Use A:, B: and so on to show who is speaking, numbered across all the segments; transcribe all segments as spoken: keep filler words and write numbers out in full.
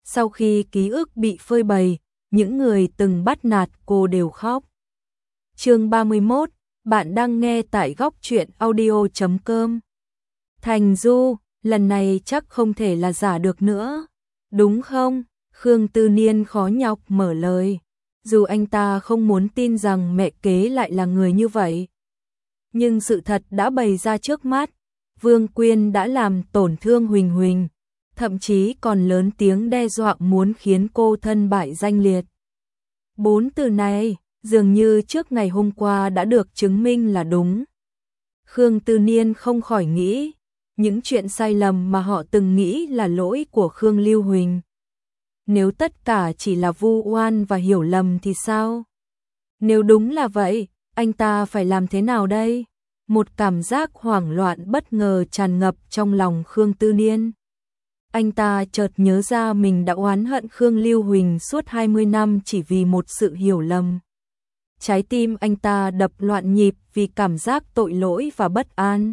A: Sau khi ký ức bị phơi bày, những người từng bắt nạt cô đều khóc. Chương ba mươi mốt, bạn đang nghe tại góc truyện audio chấm com. Thành Du, lần này chắc không thể là giả được nữa, đúng không? Khương Tư Niên khó nhọc mở lời, dù anh ta không muốn tin rằng mẹ kế lại là người như vậy. Nhưng sự thật đã bày ra trước mắt, Vương Quyên đã làm tổn thương Huỳnh Huỳnh, thậm chí còn lớn tiếng đe dọa muốn khiến cô thân bại danh liệt. Bốn từ này, dường như trước ngày hôm qua đã được chứng minh là đúng. Khương Tư Niên không khỏi nghĩ, những chuyện sai lầm mà họ từng nghĩ là lỗi của Khương Lưu Huỳnh. Nếu tất cả chỉ là vu oan và hiểu lầm thì sao? Nếu đúng là vậy, anh ta phải làm thế nào đây? Một cảm giác hoảng loạn bất ngờ tràn ngập trong lòng Khương Tư Niên. Anh ta chợt nhớ ra mình đã oán hận Khương Lưu Huỳnh suốt hai mươi năm chỉ vì một sự hiểu lầm. Trái tim anh ta đập loạn nhịp vì cảm giác tội lỗi và bất an.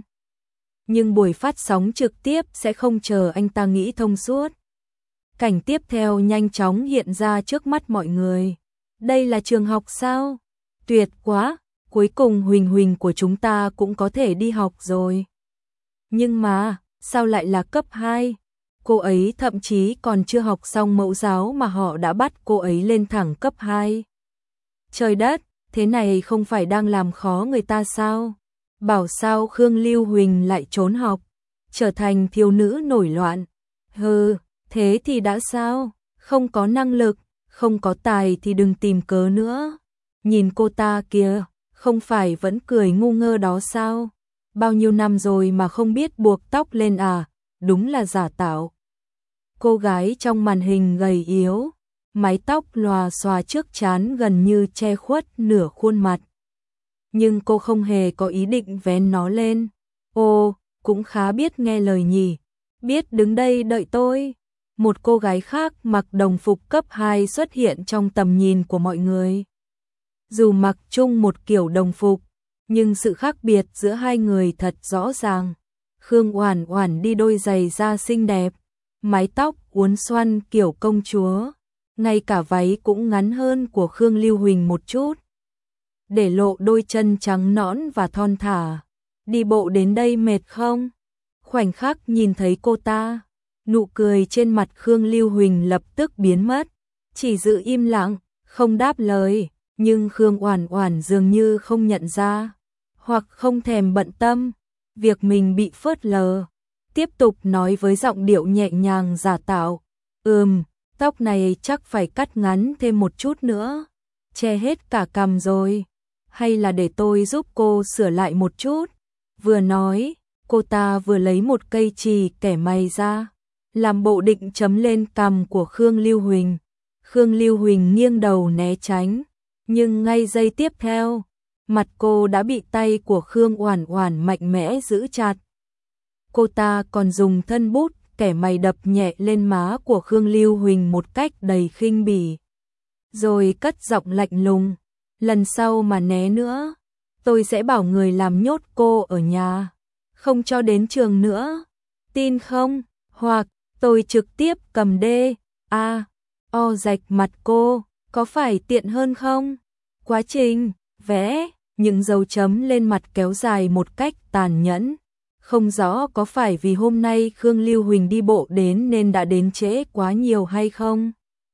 A: Nhưng buổi phát sóng trực tiếp sẽ không chờ anh ta nghĩ thông suốt. Cảnh tiếp theo nhanh chóng hiện ra trước mắt mọi người. Đây là trường học sao? Tuyệt quá, cuối cùng Huỳnh Huỳnh của chúng ta cũng có thể đi học rồi. Nhưng mà, sao lại là cấp hai? Cô ấy thậm chí còn chưa học xong mẫu giáo mà họ đã bắt cô ấy lên thẳng cấp hai. Trời đất, thế này không phải đang làm khó người ta sao? Bảo sao Khương Lưu Huỳnh lại trốn học, trở thành thiếu nữ nổi loạn. Hừ, thế thì đã sao? Không có năng lực, không có tài thì đừng tìm cớ nữa. Nhìn cô ta kìa, không phải vẫn cười ngu ngơ đó sao? Bao nhiêu năm rồi mà không biết buộc tóc lên à? Đúng là giả tạo. Cô gái trong màn hình gầy yếu, mái tóc lòa xòa trước trán gần như che khuất nửa khuôn mặt. Nhưng cô không hề có ý định vén nó lên. Ồ, cũng khá biết nghe lời nhỉ. Biết đứng đây đợi tôi. Một cô gái khác mặc đồng phục cấp hai xuất hiện trong tầm nhìn của mọi người. Dù mặc chung một kiểu đồng phục, nhưng sự khác biệt giữa hai người thật rõ ràng. Khương Oản Oản đi đôi giày da xinh đẹp, mái tóc uốn xoăn kiểu công chúa, ngay cả váy cũng ngắn hơn của Khương Lưu Huỳnh một chút, để lộ đôi chân trắng nõn và thon thả. Đi bộ đến đây mệt không? Khoảnh khắc nhìn thấy cô ta, nụ cười trên mặt Khương Lưu Huỳnh lập tức biến mất, chỉ giữ im lặng, không đáp lời, nhưng Khương Oản Oản dường như không nhận ra, hoặc không thèm bận tâm việc mình bị phớt lờ, tiếp tục nói với giọng điệu nhẹ nhàng giả tạo, "Ừm, tóc này chắc phải cắt ngắn thêm một chút nữa, che hết cả cằm rồi, hay là để tôi giúp cô sửa lại một chút." Vừa nói, cô ta vừa lấy một cây chì kẻ mày ra, làm bộ định chấm lên cằm của Khương Lưu Huỳnh. Khương Lưu Huỳnh nghiêng đầu né tránh, nhưng ngay giây tiếp theo, mặt cô đã bị tay của Khương Oản Oản mạnh mẽ giữ chặt. Cô ta còn dùng thân bút kẻ mày đập nhẹ lên má của Khương Lưu Huỳnh một cách đầy khinh bỉ, rồi cất giọng lạnh lùng, "Lần sau mà né nữa, tôi sẽ bảo người làm nhốt cô ở nhà, không cho đến trường nữa. Tin không? Hoặc tôi trực tiếp cầm đê a o rạch mặt cô, có phải tiện hơn không?" Quá trình vẽ những dấu chấm lên mặt kéo dài một cách tàn nhẫn. Không rõ có phải vì hôm nay Khương Lưu Huỳnh đi bộ đến nên đã đến trễ quá nhiều hay không,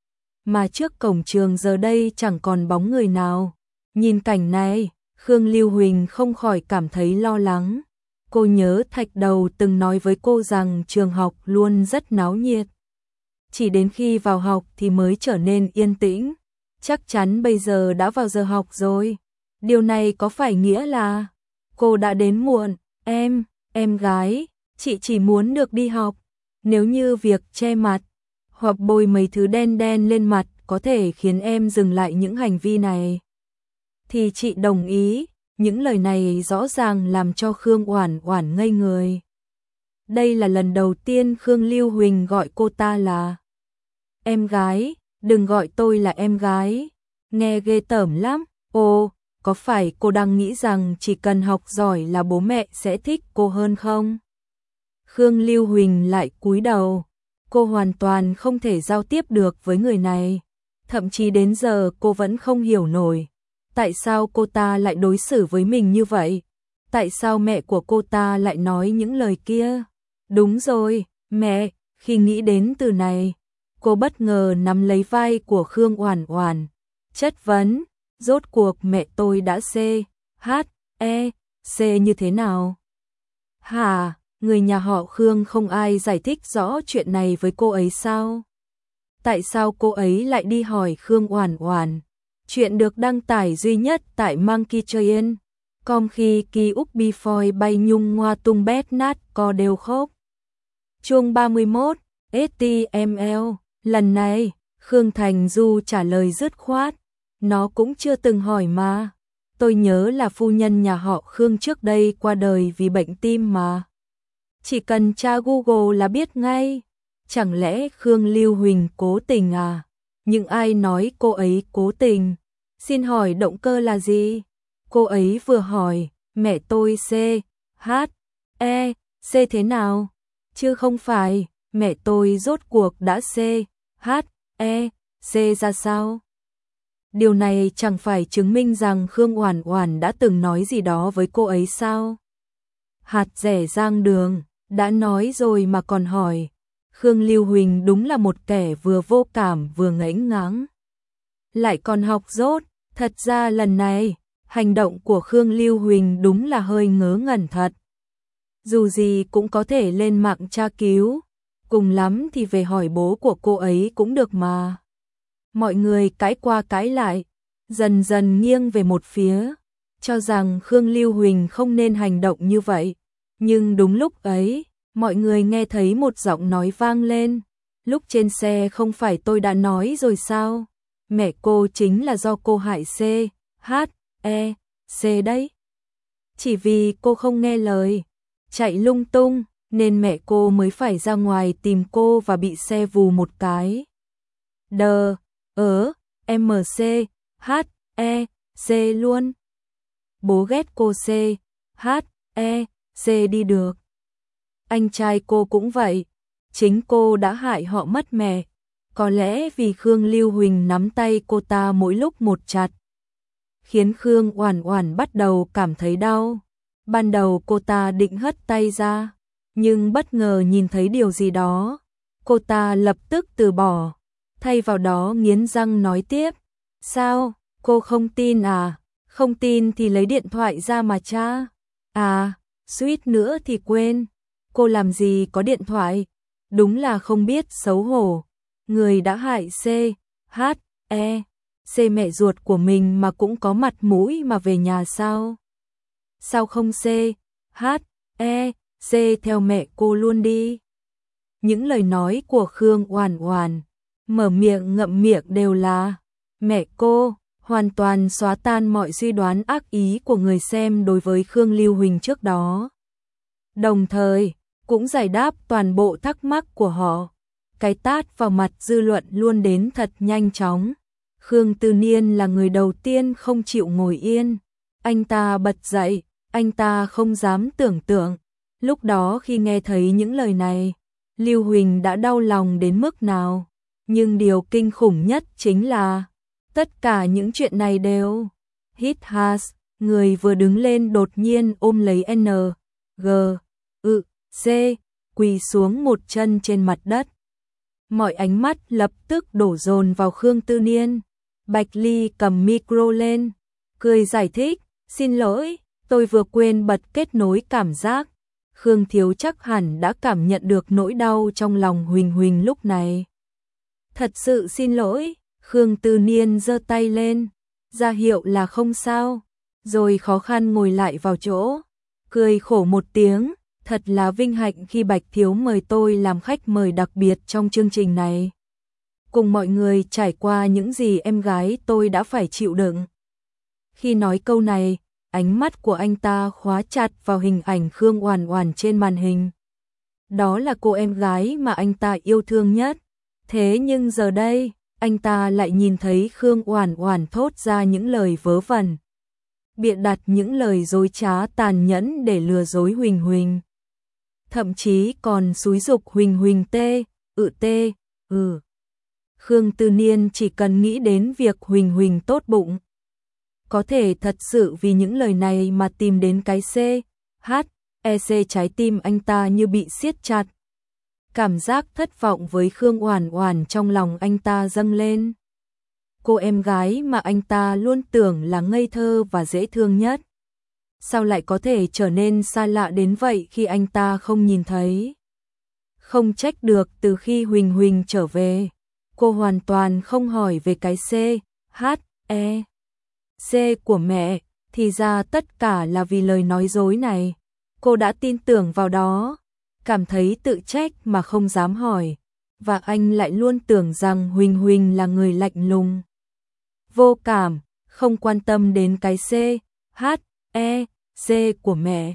A: mà trước cổng trường giờ đây chẳng còn bóng người nào. Nhìn cảnh này, Khương Lưu Huỳnh không khỏi cảm thấy lo lắng. Cô nhớ Thạch Đầu từng nói với cô rằng trường học luôn rất náo nhiệt, chỉ đến khi vào học thì mới trở nên yên tĩnh. Chắc chắn bây giờ đã vào giờ học rồi. Điều này có phải nghĩa là cô đã đến muộn? Em, em gái, chị chỉ muốn được đi học. Nếu như việc che mặt hoặc bôi mấy thứ đen đen lên mặt có thể khiến em dừng lại những hành vi này, thì chị đồng ý. Những lời này rõ ràng làm cho Khương Oản Oản ngây người. Đây là lần đầu tiên Khương Lưu Huỳnh gọi cô ta là em gái. Đừng gọi tôi là em gái, nghe ghê tởm lắm. Ồ, có phải cô đang nghĩ rằng chỉ cần học giỏi là bố mẹ sẽ thích cô hơn không? Khương Lưu Huỳnh lại cúi đầu, cô hoàn toàn không thể giao tiếp được với người này. Thậm chí đến giờ cô vẫn không hiểu nổi. Tại sao cô ta lại đối xử với mình như vậy? Tại sao mẹ của cô ta lại nói những lời kia? Đúng rồi, mẹ, khi nghĩ đến từ này, cô bất ngờ nắm lấy vai của Khương Oản Oản, chất vấn, rốt cuộc mẹ tôi đã C, H, E, C như thế nào? Hả, người nhà họ Khương không ai giải thích rõ chuyện này với cô ấy sao? Tại sao cô ấy lại đi hỏi Khương Oản Oản? Chuyện được đăng tải duy nhất tại Monkey Giant. Com khi ký úc before bay nhung ngoa tung bét nát co đều khóc. Chương ba mươi mốt, ét tê em lờ. Lần này, Khương Thành Du trả lời dứt khoát. Nó cũng chưa từng hỏi mà. Tôi nhớ là phu nhân nhà họ Khương trước đây qua đời vì bệnh tim mà. Chỉ cần tra Google là biết ngay. Chẳng lẽ Khương Lưu Huỳnh cố tình à? Nhưng ai nói cô ấy cố tình? Xin hỏi động cơ là gì? Cô ấy vừa hỏi, mẹ tôi C, H, E, C thế nào? Chứ không phải, mẹ tôi rốt cuộc đã C, H, E, C ra sao? Điều này chẳng phải chứng minh rằng Khương Oản Oản đã từng nói gì đó với cô ấy sao? Hạt rẻ rang đường, đã nói rồi mà còn hỏi. Khương Lưu Huỳnh đúng là một kẻ vừa vô cảm vừa ngẫnh ngáng. Lại còn học dốt, thật ra lần này, hành động của Khương Lưu Huỳnh đúng là hơi ngớ ngẩn thật. Dù gì cũng có thể lên mạng tra cứu, cùng lắm thì về hỏi bố của cô ấy cũng được mà. Mọi người cãi qua cãi lại, dần dần nghiêng về một phía, cho rằng Khương Lưu Huỳnh không nên hành động như vậy. Nhưng đúng lúc ấy, mọi người nghe thấy một giọng nói vang lên. Lúc trên xe không phải tôi đã nói rồi sao? Mẹ cô chính là do cô hại C, H, E, C đấy. Chỉ vì cô không nghe lời, chạy lung tung, nên mẹ cô mới phải ra ngoài tìm cô và bị xe vù một cái. Đờ, ớ, M C, H, E, C luôn. Bố ghét cô C, H, E, C đi được. Anh trai cô cũng vậy, chính cô đã hại họ mất mẹ. Có lẽ vì Khương Lưu Huỳnh nắm tay cô ta mỗi lúc một chặt, khiến Khương Oản Oản bắt đầu cảm thấy đau. Ban đầu cô ta định hất tay ra, nhưng bất ngờ nhìn thấy điều gì đó, cô ta lập tức từ bỏ, thay vào đó nghiến răng nói tiếp. Sao, cô không tin à? Không tin thì lấy điện thoại ra mà tra. À, suýt nữa thì quên, cô làm gì có điện thoại, đúng là không biết xấu hổ. Người đã hại C, H, E, C mẹ ruột của mình mà cũng có mặt mũi mà về nhà sao? Sao không C, H, E, C theo mẹ cô luôn đi? Những lời nói của Khương Oản Oản, mở miệng ngậm miệng đều là mẹ cô, hoàn toàn xóa tan mọi suy đoán ác ý của người xem đối với Khương Lưu Huỳnh trước đó. Đồng thời, cũng giải đáp toàn bộ thắc mắc của họ. Cái tát vào mặt dư luận luôn đến thật nhanh chóng. Khương Tư Niên là người đầu tiên không chịu ngồi yên. Anh ta bật dậy, anh ta không dám tưởng tượng. Lúc đó khi nghe thấy những lời này, Lưu Huỳnh đã đau lòng đến mức nào. Nhưng điều kinh khủng nhất chính là tất cả những chuyện này đều hit has, người vừa đứng lên đột nhiên ôm lấy N, G, ư, C, quỳ xuống một chân trên mặt đất. Mọi ánh mắt lập tức đổ dồn vào Khương Tư Niên. Bạch Ly cầm micro lên, cười giải thích, xin lỗi, tôi vừa quên bật kết nối cảm giác. Khương Thiếu chắc hẳn đã cảm nhận được nỗi đau trong lòng Huỳnh Huỳnh lúc này. Thật sự xin lỗi, Khương Tư Niên giơ tay lên, ra hiệu là không sao, rồi khó khăn ngồi lại vào chỗ, cười khổ một tiếng. Thật là vinh hạnh khi Bạch Thiếu mời tôi làm khách mời đặc biệt trong chương trình này. Cùng mọi người trải qua những gì em gái tôi đã phải chịu đựng. Khi nói câu này, ánh mắt của anh ta khóa chặt vào hình ảnh Khương Oản Oản trên màn hình. Đó là cô em gái mà anh ta yêu thương nhất. Thế nhưng giờ đây, anh ta lại nhìn thấy Khương Oản Oản thốt ra những lời vớ vẩn, bịa đặt những lời dối trá tàn nhẫn để lừa dối Huỳnh Huỳnh. Thậm chí còn xúi giục Huỳnh Huỳnh tê, ừ tê, ừ. Khương Tư Niên chỉ cần nghĩ đến việc Huỳnh Huỳnh tốt bụng. Có thể thật sự vì những lời này mà tìm đến cái C, H, E C, trái tim anh ta như bị siết chặt. Cảm giác thất vọng với Khương Oản Oản trong lòng anh ta dâng lên. Cô em gái mà anh ta luôn tưởng là ngây thơ và dễ thương nhất. Sao lại có thể trở nên xa lạ đến vậy khi anh ta không nhìn thấy? Không trách được từ khi Huỳnh Huỳnh trở về, cô hoàn toàn không hỏi về cái C, H, E, C của mẹ, thì ra tất cả là vì lời nói dối này. Cô đã tin tưởng vào đó, cảm thấy tự trách mà không dám hỏi, và anh lại luôn tưởng rằng Huỳnh Huỳnh là người lạnh lùng, vô cảm, không quan tâm đến cái C, H, E, C của mẹ.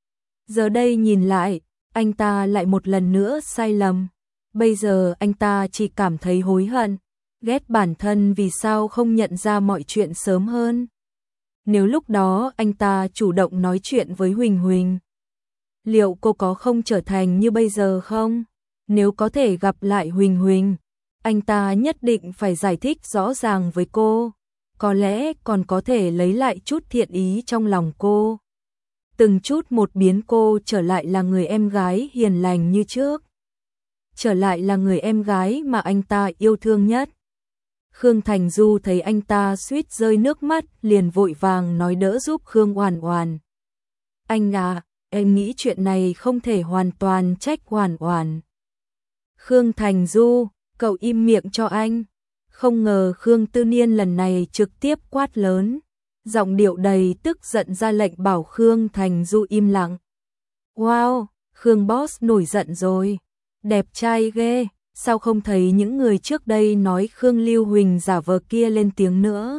A: Giờ đây nhìn lại, anh ta lại một lần nữa sai lầm. Bây giờ anh ta chỉ cảm thấy hối hận, ghét bản thân vì sao không nhận ra mọi chuyện sớm hơn. Nếu lúc đó anh ta chủ động nói chuyện với Huỳnh Huỳnh, liệu cô có không trở thành như bây giờ không? Nếu có thể gặp lại Huỳnh Huỳnh, anh ta nhất định phải giải thích rõ ràng với cô, có lẽ còn có thể lấy lại chút thiện ý trong lòng cô. Từng chút một biến cô trở lại là người em gái hiền lành như trước. Trở lại là người em gái mà anh ta yêu thương nhất. Khương Thành Du thấy anh ta suýt rơi nước mắt, liền vội vàng nói đỡ giúp Khương Oản Oản. Anh à, em nghĩ chuyện này không thể hoàn toàn trách Oản Oản. Khương Thành Du, cậu im miệng cho anh. Không ngờ Khương Tư Niên lần này trực tiếp quát lớn, giọng điệu đầy tức giận ra lệnh bảo Khương Thành Du im lặng. Wow, Khương Boss nổi giận rồi. Đẹp trai ghê, sao không thấy những người trước đây nói Khương Lưu Huỳnh giả vờ kia lên tiếng nữa?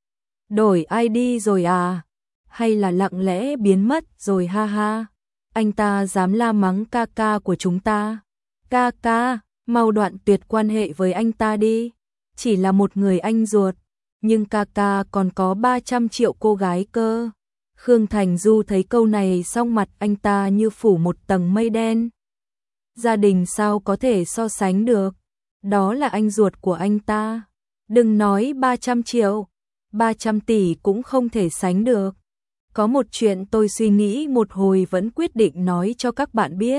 A: Đổi i đê rồi à? Hay là lặng lẽ biến mất rồi ha ha? Anh ta dám la mắng ca ca của chúng ta. Ca ca, mau đoạn tuyệt quan hệ với anh ta đi. Chỉ là một người anh ruột, nhưng ca ca còn có ba trăm triệu cô gái cơ. Khương Thành Du thấy câu này xong mặt anh ta như phủ một tầng mây đen. Gia đình sao có thể so sánh được? Đó là anh ruột của anh ta. Đừng nói ba trăm triệu, ba trăm tỷ cũng không thể sánh được. Có một chuyện tôi suy nghĩ một hồi vẫn quyết định nói cho các bạn biết.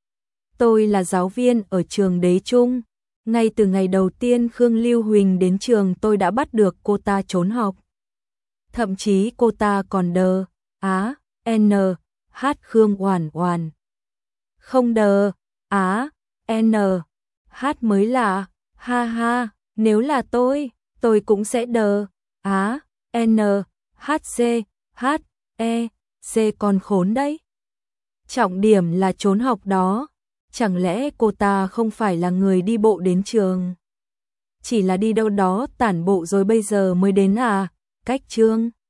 A: Tôi là giáo viên ở trường Đế Trung. Ngay từ ngày đầu tiên Khương Lưu Huỳnh đến trường tôi đã bắt được cô ta trốn học. Thậm chí cô ta còn đờ, á, n, h Khương Oản Oản. Không đờ, á, n, h mới lạ, ha ha, nếu là tôi, tôi cũng sẽ đờ, á, n, h c, h, e, c còn khốn đấy. Trọng điểm là trốn học đó. Chẳng lẽ cô ta không phải là người đi bộ đến trường? Chỉ là đi đâu đó tản bộ rồi bây giờ mới đến à? Cách chương